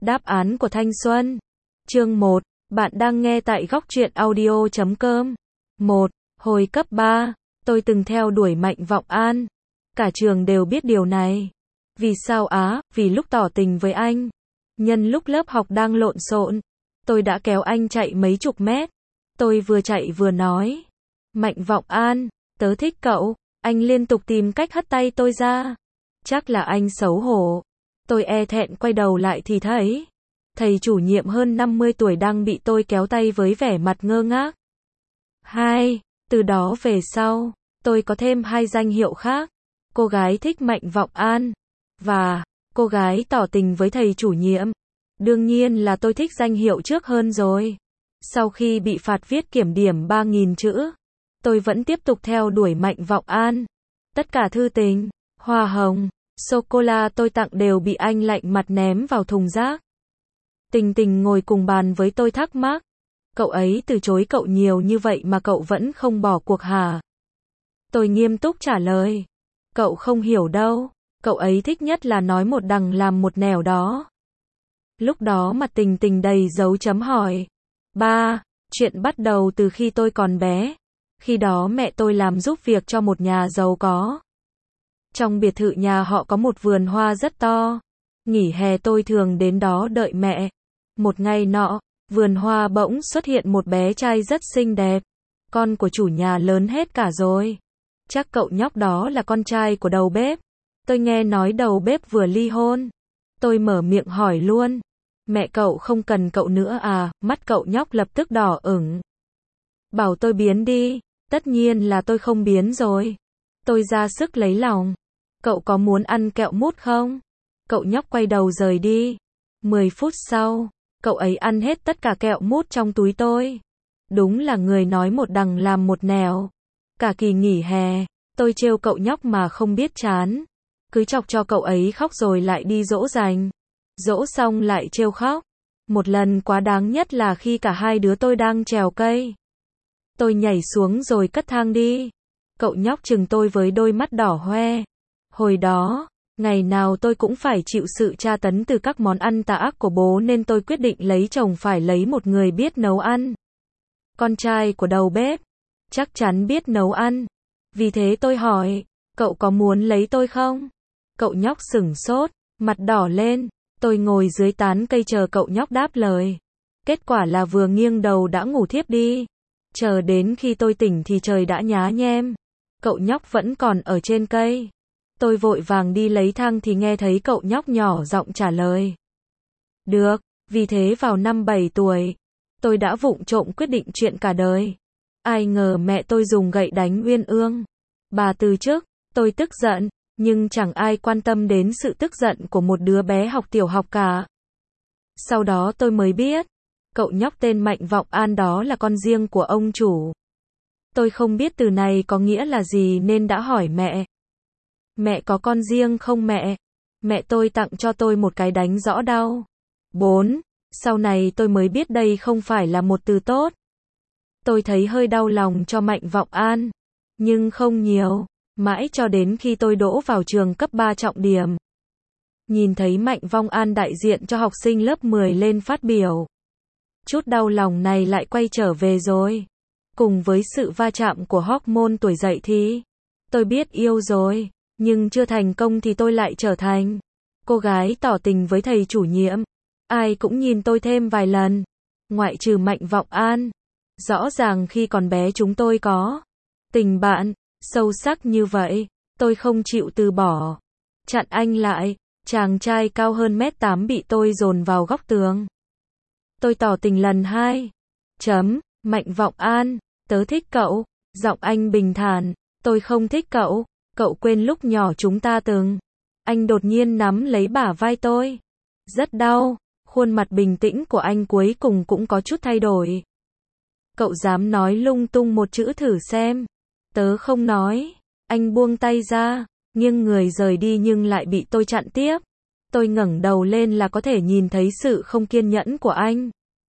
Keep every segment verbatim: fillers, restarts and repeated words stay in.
Đáp án của thanh xuân. Chương một. Bạn đang nghe tại góc truyện audio chấm com. một. Hồi cấp ba, tôi từng theo đuổi Mạnh Vọng An. Cả trường đều biết điều này. Vì sao á? Vì lúc tỏ tình với anh, nhân lúc lớp học đang lộn xộn, tôi đã kéo anh chạy mấy chục mét. Tôi vừa chạy vừa nói: Mạnh Vọng An, tớ thích cậu. Anh liên tục tìm cách hất tay tôi ra. Chắc là anh xấu hổ. Tôi e thẹn quay đầu lại thì thấy thầy chủ nhiệm hơn năm mươi tuổi đang bị tôi kéo tay với vẻ mặt ngơ ngác. Hai. Từ đó về sau, tôi có thêm hai danh hiệu khác. Cô gái thích Mạnh Vọng An và cô gái tỏ tình với thầy chủ nhiệm. Đương nhiên là tôi thích danh hiệu trước hơn rồi. Sau khi bị phạt viết kiểm điểm ba nghìn chữ, tôi vẫn tiếp tục theo đuổi Mạnh Vọng An. Tất cả thư tình, hoa hồng, sô-cô-la tôi tặng đều bị anh lạnh mặt ném vào thùng rác. Tình Tình ngồi cùng bàn với tôi thắc mắc: cậu ấy từ chối cậu nhiều như vậy mà cậu vẫn không bỏ cuộc hả? Tôi nghiêm túc trả lời: cậu không hiểu đâu, cậu ấy thích nhất là nói một đằng làm một nẻo đó. Lúc đó mặt Tình Tình đầy dấu chấm hỏi. Ba, chuyện bắt đầu từ khi tôi còn bé. Khi đó mẹ tôi làm giúp việc cho một nhà giàu có. Trong biệt thự nhà họ có một vườn hoa rất to. Nghỉ hè tôi thường đến đó đợi mẹ. Một ngày nọ, vườn hoa bỗng xuất hiện một bé trai rất xinh đẹp. Con của chủ nhà lớn hết cả rồi. Chắc cậu nhóc đó là con trai của đầu bếp. Tôi nghe nói đầu bếp vừa ly hôn. Tôi mở miệng hỏi luôn: mẹ cậu không cần cậu nữa à? Mắt cậu nhóc lập tức đỏ ửng. Bảo tôi biến đi. Tất nhiên là tôi không biến rồi. Tôi ra sức lấy lòng: cậu có muốn ăn kẹo mút không? Cậu nhóc quay đầu rời đi. Mười phút sau, cậu ấy ăn hết tất cả kẹo mút trong túi tôi. Đúng là người nói một đằng làm một nẻo. Cả kỳ nghỉ hè, tôi trêu cậu nhóc mà không biết chán. Cứ chọc cho cậu ấy khóc rồi lại đi dỗ dành. Dỗ xong lại trêu khóc. Một lần quá đáng nhất là khi cả hai đứa tôi đang trèo cây. Tôi nhảy xuống rồi cất thang đi. Cậu nhóc chừng tôi với đôi mắt đỏ hoe. Hồi đó, ngày nào tôi cũng phải chịu sự tra tấn từ các món ăn tà ác của bố nên tôi quyết định lấy chồng phải lấy một người biết nấu ăn. Con trai của đầu bếp, chắc chắn biết nấu ăn. Vì thế tôi hỏi: cậu có muốn lấy tôi không? Cậu nhóc sửng sốt, mặt đỏ lên. Tôi ngồi dưới tán cây chờ cậu nhóc đáp lời. Kết quả là vừa nghiêng đầu đã ngủ thiếp đi. Chờ đến khi tôi tỉnh thì trời đã nhá nhem. Cậu nhóc vẫn còn ở trên cây. Tôi vội vàng đi lấy thang thì nghe thấy cậu nhóc nhỏ giọng trả lời. Được, vì thế vào năm bảy tuổi, tôi đã vụng trộm quyết định chuyện cả đời. Ai ngờ mẹ tôi dùng gậy đánh Uyên Ương. Bà từ chức, tôi tức giận, nhưng chẳng ai quan tâm đến sự tức giận của một đứa bé học tiểu học cả. Sau đó tôi mới biết, cậu nhóc tên Mạnh Vọng An đó là con riêng của ông chủ. Tôi không biết từ này có nghĩa là gì nên đã hỏi mẹ. Mẹ có con riêng không mẹ? Mẹ tôi tặng cho tôi một cái đánh rõ đau. bốn. Sau này tôi mới biết đây không phải là một từ tốt. Tôi thấy hơi đau lòng cho Mạnh Vọng An, nhưng không nhiều. Mãi cho đến khi tôi đỗ vào trường cấp ba trọng điểm. Nhìn thấy Mạnh Vọng An đại diện cho học sinh lớp mười lên phát biểu. Chút đau lòng này lại quay trở về rồi. Cùng với sự va chạm của hormone tuổi dậy thì tôi biết yêu rồi. Nhưng chưa thành công thì tôi lại trở thành cô gái tỏ tình với thầy chủ nhiệm. Ai cũng nhìn tôi thêm vài lần, ngoại trừ Mạnh Vọng An. Rõ ràng khi còn bé chúng tôi có tình bạn sâu sắc như vậy. Tôi không chịu từ bỏ. Chặn anh lại. Chàng trai cao hơn mét tám bị tôi dồn vào góc tường. Tôi tỏ tình lần hai. Chấm. Mạnh Vọng An, tớ thích cậu. Giọng anh bình thản. Tôi không thích cậu. Cậu quên lúc nhỏ chúng ta từng. Anh đột nhiên nắm lấy bả vai tôi. Rất đau. Khuôn mặt bình tĩnh của anh cuối cùng cũng có chút thay đổi. Cậu dám nói lung tung một chữ thử xem. Tớ không nói. Anh buông tay ra, nghiêng người rời đi nhưng lại bị tôi chặn tiếp. Tôi ngẩng đầu lên là có thể nhìn thấy sự không kiên nhẫn của anh.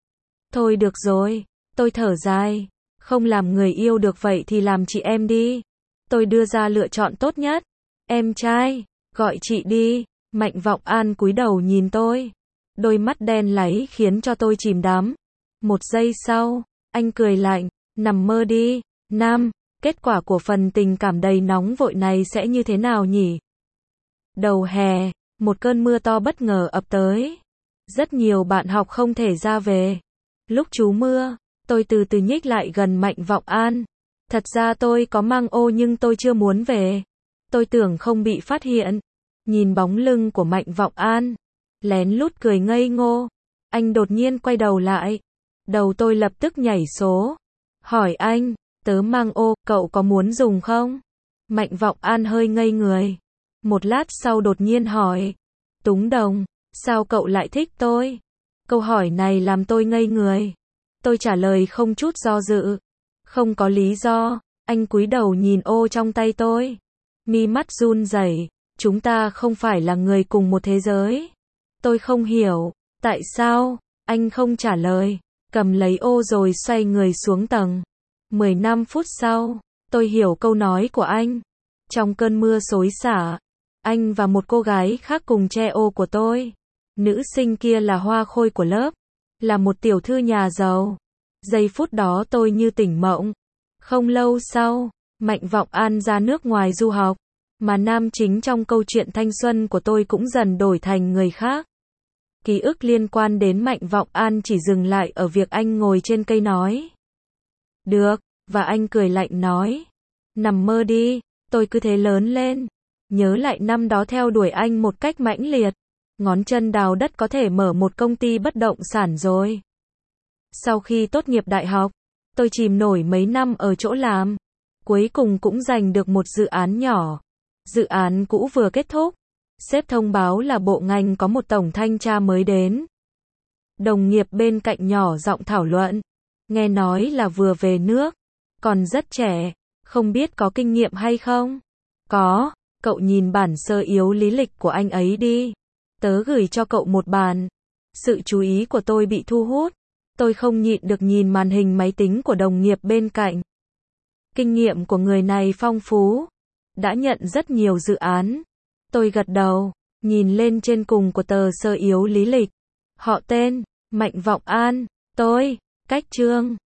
Thôi được rồi. Tôi thở dài. Không làm người yêu được vậy thì làm chị em đi. Tôi đưa ra lựa chọn tốt nhất. Em trai, gọi chị đi. Mạnh Vọng An cúi đầu nhìn tôi. đôi mắt đen láy khiến cho tôi chìm đắm. Một giây sau, anh cười lạnh, nằm mơ đi, Nam, kết quả của phần tình cảm đầy nóng vội này sẽ như thế nào nhỉ? Đầu hè, một cơn mưa to bất ngờ ập tới. Rất nhiều bạn học không thể ra về. Lúc trú mưa, tôi từ từ nhích lại gần Mạnh Vọng An. Thật ra tôi có mang ô nhưng tôi chưa muốn về. Tôi tưởng không bị phát hiện. Nhìn bóng lưng của Mạnh Vọng An, lén lút cười ngây ngô. Anh đột nhiên quay đầu lại. Đầu tôi lập tức nhảy số. Hỏi anh, tớ mang ô, cậu có muốn dùng không? Mạnh Vọng An hơi ngây người. Một lát sau đột nhiên hỏi. Túng Đồng, sao cậu lại thích tôi? Câu hỏi này làm tôi ngây người. Tôi trả lời không chút do dự. Không có lý do. Anh cúi đầu nhìn ô trong tay tôi. Mi mắt run rẩy. Chúng ta không phải là người cùng một thế giới. Tôi không hiểu. Tại sao? Anh không trả lời. Cầm lấy ô rồi xoay người xuống tầng. mười lăm phút sau, tôi hiểu câu nói của anh. Trong cơn mưa xối xả, anh và một cô gái khác cùng che ô của tôi. Nữ sinh kia là hoa khôi của lớp, là một tiểu thư nhà giàu. Giây phút đó tôi như tỉnh mộng. Không lâu sau, Mạnh Vọng An ra nước ngoài du học, mà nam chính trong câu chuyện thanh xuân của tôi cũng dần đổi thành người khác. Ký ức liên quan đến Mạnh Vọng An chỉ dừng lại ở việc anh ngồi trên cây nói. Được, và anh cười lạnh nói. Nằm mơ đi, tôi cứ thế lớn lên. Nhớ lại năm đó theo đuổi anh một cách mãnh liệt. Ngón chân đào đất có thể mở một công ty bất động sản rồi. Sau khi tốt nghiệp đại học, tôi chìm nổi mấy năm ở chỗ làm. Cuối cùng cũng giành được một dự án nhỏ. Dự án cũ vừa kết thúc. Sếp thông báo là bộ ngành có một tổng thanh tra mới đến. Đồng nghiệp bên cạnh nhỏ giọng thảo luận. Nghe nói là vừa về nước. Còn rất trẻ. Không biết có kinh nghiệm hay không? Có. Cậu nhìn bản sơ yếu lý lịch của anh ấy đi. Tớ gửi cho cậu một bản. Sự chú ý của tôi bị thu hút. Tôi không nhịn được nhìn màn hình máy tính của đồng nghiệp bên cạnh. Kinh nghiệm của người này phong phú. Đã nhận rất nhiều dự án. Tôi gật đầu, nhìn lên trên cùng của tờ sơ yếu lý lịch. Họ tên, Mạnh Vọng An, tôi, cách chương.